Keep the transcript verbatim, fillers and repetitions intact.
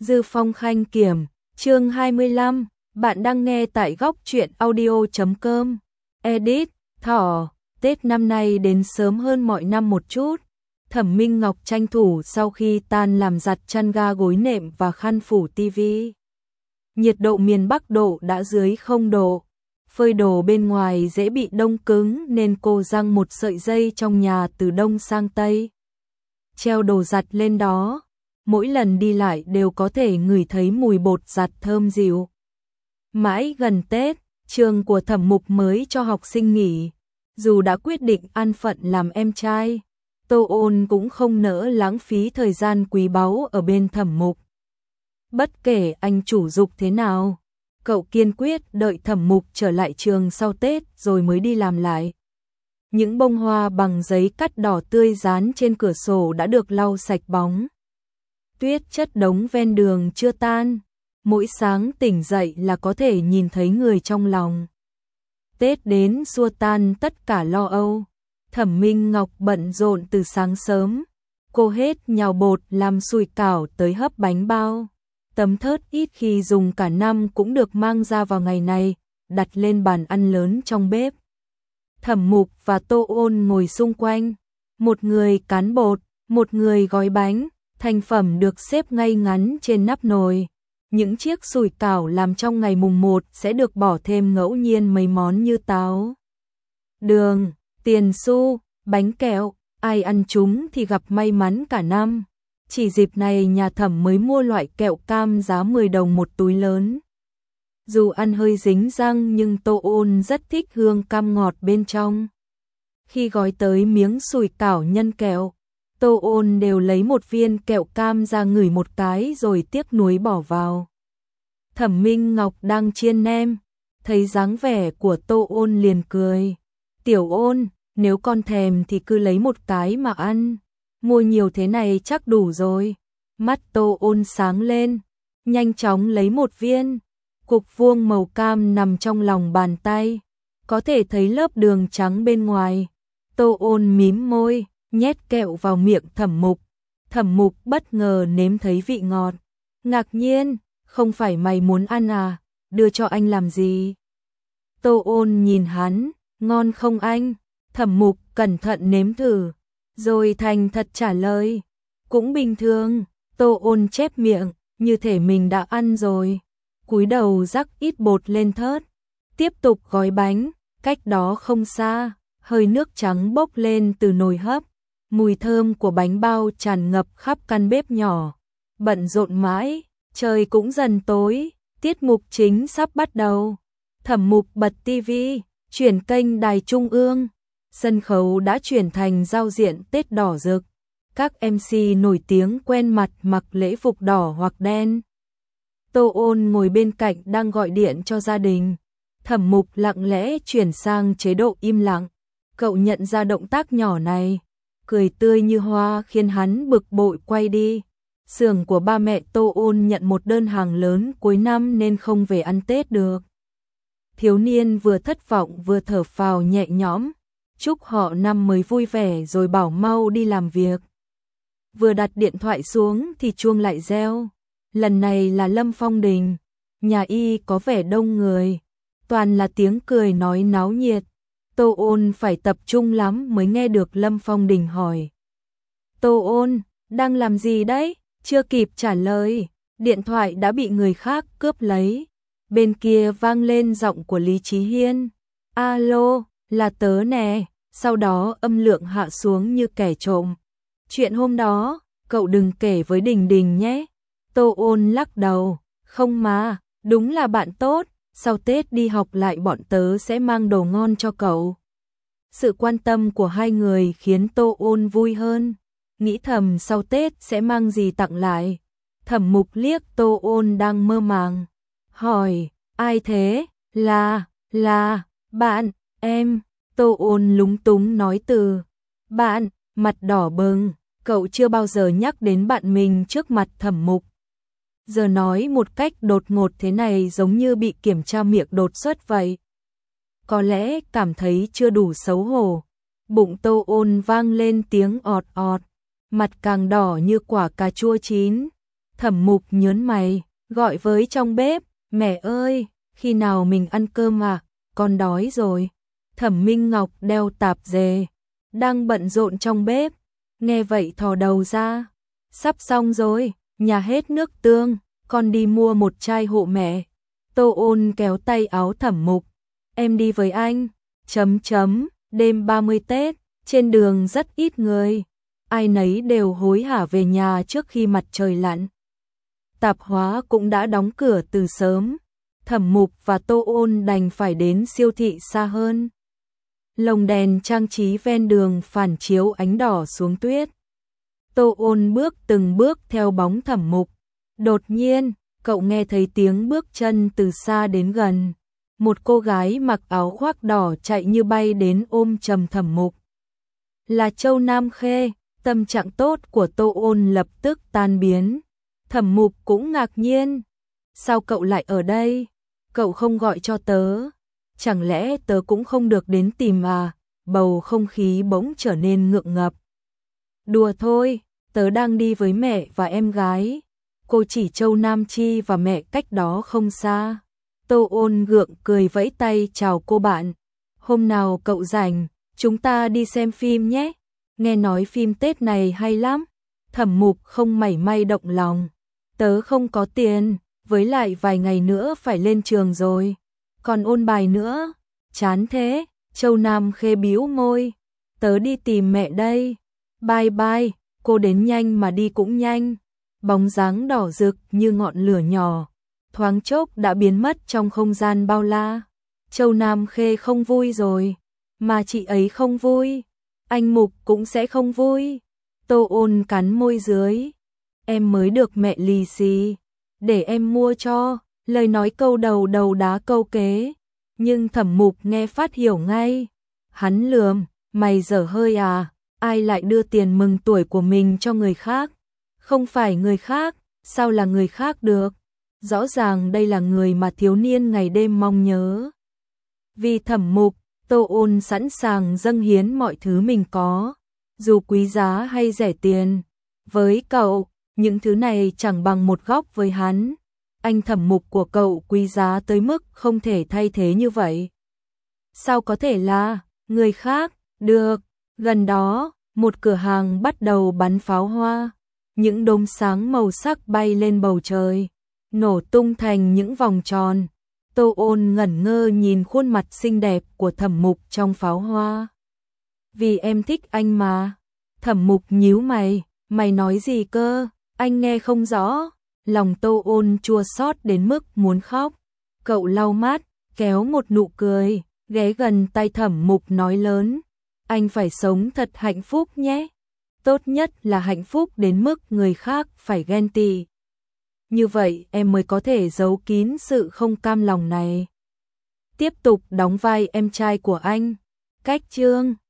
Dư Phong Khanh Kiểm, chương hai mươi lăm, bạn đang nghe tại góc truyện audio chấm com. Edit, thỏ, Tết năm nay đến sớm hơn mọi năm một chút. Thẩm Minh Ngọc tranh thủ sau khi tan làm giặt chăn ga gối nệm và khăn phủ tivi. Nhiệt độ miền Bắc độ đã dưới không độ. Phơi đồ bên ngoài dễ bị đông cứng nên cô giăng một sợi dây trong nhà từ đông sang tây. Treo đồ giặt lên đó. Mỗi lần đi lại đều có thể ngửi thấy mùi bột giặt thơm dịu. Mãi gần Tết, trường của Thẩm Mục mới cho học sinh nghỉ. Dù đã quyết định an phận làm em trai, Tô Ôn cũng không nỡ lãng phí thời gian quý báu ở bên Thẩm Mục. Bất kể anh chủ giục thế nào, cậu kiên quyết đợi Thẩm Mục trở lại trường sau Tết rồi mới đi làm lại. Những bông hoa bằng giấy cắt đỏ tươi dán trên cửa sổ đã được lau sạch bóng. Tuyết chất đống ven đường chưa tan, mỗi sáng tỉnh dậy là có thể nhìn thấy người trong lòng. Tết đến xua tan tất cả lo âu. Thẩm Minh Ngọc bận rộn từ sáng sớm, cô hết nhào bột làm sủi cảo tới hấp bánh bao. Tấm thớt ít khi dùng cả năm cũng được mang ra vào ngày này, đặt lên bàn ăn lớn trong bếp. Thẩm Mục và Tô Ôn ngồi xung quanh, một người cán bột, một người gói bánh. Thành phẩm được xếp ngay ngắn trên nắp nồi. Những chiếc sủi cảo làm trong ngày mùng một sẽ được bỏ thêm ngẫu nhiên mấy món như táo, đường, tiền xu, bánh kẹo. Ai ăn chúng thì gặp may mắn cả năm. Chỉ dịp này nhà Thẩm mới mua loại kẹo cam giá mười đồng một túi lớn. Dù ăn hơi dính răng nhưng Tô Ôn rất thích hương cam ngọt bên trong. Khi gói tới miếng sủi cảo nhân kẹo, Tô Ôn đều lấy một viên kẹo cam ra ngửi một cái rồi tiếc nuối bỏ vào. Thẩm Minh Ngọc đang chiên nem, thấy dáng vẻ của Tô Ôn liền cười. Tiểu Ôn, nếu con thèm thì cứ lấy một cái mà ăn, mua nhiều thế này chắc đủ rồi. Mắt Tô Ôn sáng lên, nhanh chóng lấy một viên. Cục vuông màu cam nằm trong lòng bàn tay, có thể thấy lớp đường trắng bên ngoài. Tô Ôn mím môi, nhét kẹo vào miệng Thẩm Mục. Thẩm Mục bất ngờ nếm thấy vị ngọt. Ngạc nhiên, không phải mày muốn ăn à, đưa cho anh làm gì? Tô Ôn nhìn hắn, ngon không anh? Thẩm Mục cẩn thận nếm thử, rồi thành thật trả lời. Cũng bình thường. Tô Ôn chép miệng, như thể mình đã ăn rồi. Cúi đầu rắc ít bột lên thớt, tiếp tục gói bánh. Cách đó không xa, hơi nước trắng bốc lên từ nồi hấp. Mùi thơm của bánh bao tràn ngập khắp căn bếp nhỏ. Bận rộn mãi, trời cũng dần tối, tiết mục chính sắp bắt đầu. Thẩm Mục bật tivi, chuyển kênh đài trung ương. Sân khấu đã chuyển thành giao diện Tết đỏ rực. Các em xê nổi tiếng quen mặt mặc lễ phục đỏ hoặc đen. Tô Ôn ngồi bên cạnh đang gọi điện cho gia đình. Thẩm Mục lặng lẽ chuyển sang chế độ im lặng. Cậu nhận ra động tác nhỏ này, cười tươi như hoa khiến hắn bực bội quay đi. Xưởng của ba mẹ Tô Ôn nhận một đơn hàng lớn cuối năm nên không về ăn Tết được. Thiếu niên vừa thất vọng vừa thở phào nhẹ nhõm, chúc họ năm mới vui vẻ rồi bảo mau đi làm việc. Vừa đặt điện thoại xuống thì chuông lại reo. Lần này là Lâm Phong Đình. Nhà y có vẻ đông người, toàn là tiếng cười nói náo nhiệt. Tô Ôn phải tập trung lắm mới nghe được Lâm Phong Đình hỏi. Tô Ôn, đang làm gì đấy? Chưa kịp trả lời, điện thoại đã bị người khác cướp lấy. Bên kia vang lên giọng của Lý Chí Hiên. Alo, là tớ nè. Sau đó âm lượng hạ xuống như kẻ trộm. Chuyện hôm đó, cậu đừng kể với Đình Đình nhé. Tô Ôn lắc đầu. Không mà, đúng là bạn tốt. Sau Tết đi học lại bọn tớ sẽ mang đồ ngon cho cậu. Sự quan tâm của hai người khiến Tô Ôn vui hơn. Nghĩ thầm sau Tết sẽ mang gì tặng lại. Thẩm Mục liếc Tô Ôn đang mơ màng. Hỏi, ai thế? Là, là, bạn, em. Tô Ôn lúng túng nói từ. Bạn, mặt đỏ bừng. Cậu chưa bao giờ nhắc đến bạn mình trước mặt Thẩm Mục. Giờ nói một cách đột ngột thế này giống như bị kiểm tra miệng đột xuất vậy. Có lẽ cảm thấy chưa đủ xấu hổ. Bụng Tô Ôn vang lên tiếng ọt ọt, mặt càng đỏ như quả cà chua chín. Thẩm Mục nhớn mày, gọi với trong bếp, mẹ ơi, khi nào mình ăn cơm à, con đói rồi. Thẩm Minh Ngọc đeo tạp dề, đang bận rộn trong bếp, nghe vậy thò đầu ra, sắp xong rồi, nhà hết nước tương, con đi mua một chai hộ mẹ. Tô Ôn kéo tay áo Thẩm Mục, em đi với anh, chấm chấm, đêm ba mươi Tết, trên đường rất ít người, ai nấy đều hối hả về nhà trước khi mặt trời lặn. Tạp hóa cũng đã đóng cửa từ sớm, Thẩm Mục và Tô Ôn đành phải đến siêu thị xa hơn. Lồng đèn trang trí ven đường phản chiếu ánh đỏ xuống tuyết. Tô Ôn bước từng bước theo bóng Thẩm Mục. Đột nhiên, cậu nghe thấy tiếng bước chân từ xa đến gần. Một cô gái mặc áo khoác đỏ chạy như bay đến ôm chầm Thẩm Mục. Là Châu Nam Khê, tâm trạng tốt của Tô Ôn lập tức tan biến. Thẩm Mục cũng ngạc nhiên. Sao cậu lại ở đây? Cậu không gọi cho tớ. Chẳng lẽ tớ cũng không được đến tìm à? Bầu không khí bỗng trở nên ngượng ngập. Đùa thôi, tớ đang đi với mẹ và em gái. Cô chỉ Châu Nam Chi và mẹ cách đó không xa. Tô Ôn gượng cười vẫy tay chào cô bạn. Hôm nào cậu rảnh, chúng ta đi xem phim nhé. Nghe nói phim Tết này hay lắm. Thẩm Mục không mảy may động lòng. Tớ không có tiền, với lại vài ngày nữa phải lên trường rồi. Còn ôn bài nữa, chán thế. Châu Nam Khê bĩu môi. Tớ đi tìm mẹ đây. Bye bye, cô đến nhanh mà đi cũng nhanh. Bóng dáng đỏ rực như ngọn lửa nhỏ, thoáng chốc đã biến mất trong không gian bao la. Châu Nam Khê không vui rồi, mà chị ấy không vui, anh Mục cũng sẽ không vui. Tô Ôn cắn môi dưới. Em mới được mẹ lì xì, để em mua cho. Lời nói câu đầu đầu đá câu kế, nhưng Thẩm Mục nghe phát hiểu ngay. Hắn lườm, mày dở hơi à, ai lại đưa tiền mừng tuổi của mình cho người khác? Không phải người khác, sao là người khác được? Rõ ràng đây là người mà thiếu niên ngày đêm mong nhớ. Vì Thẩm Mục, Tô Ôn sẵn sàng dâng hiến mọi thứ mình có, dù quý giá hay rẻ tiền. Với cậu, những thứ này chẳng bằng một góc với hắn. Anh Thẩm Mục của cậu quý giá tới mức không thể thay thế như vậy. Sao có thể là người khác? Được, gần đó, một cửa hàng bắt đầu bắn pháo hoa. Những đốm sáng màu sắc bay lên bầu trời, nổ tung thành những vòng tròn. Tô Ôn ngẩn ngơ nhìn khuôn mặt xinh đẹp của Thẩm Mục trong pháo hoa. Vì em thích anh mà. Thẩm Mục nhíu mày, mày nói gì cơ? Anh nghe không rõ. Lòng Tô Ôn chua xót đến mức muốn khóc. Cậu lau mắt, kéo một nụ cười, ghé gần tay Thẩm Mục nói lớn. Anh phải sống thật hạnh phúc nhé. Tốt nhất là hạnh phúc đến mức người khác phải ghen tị. Như vậy em mới có thể giấu kín sự không cam lòng này. Tiếp tục đóng vai em trai của anh. Cách chương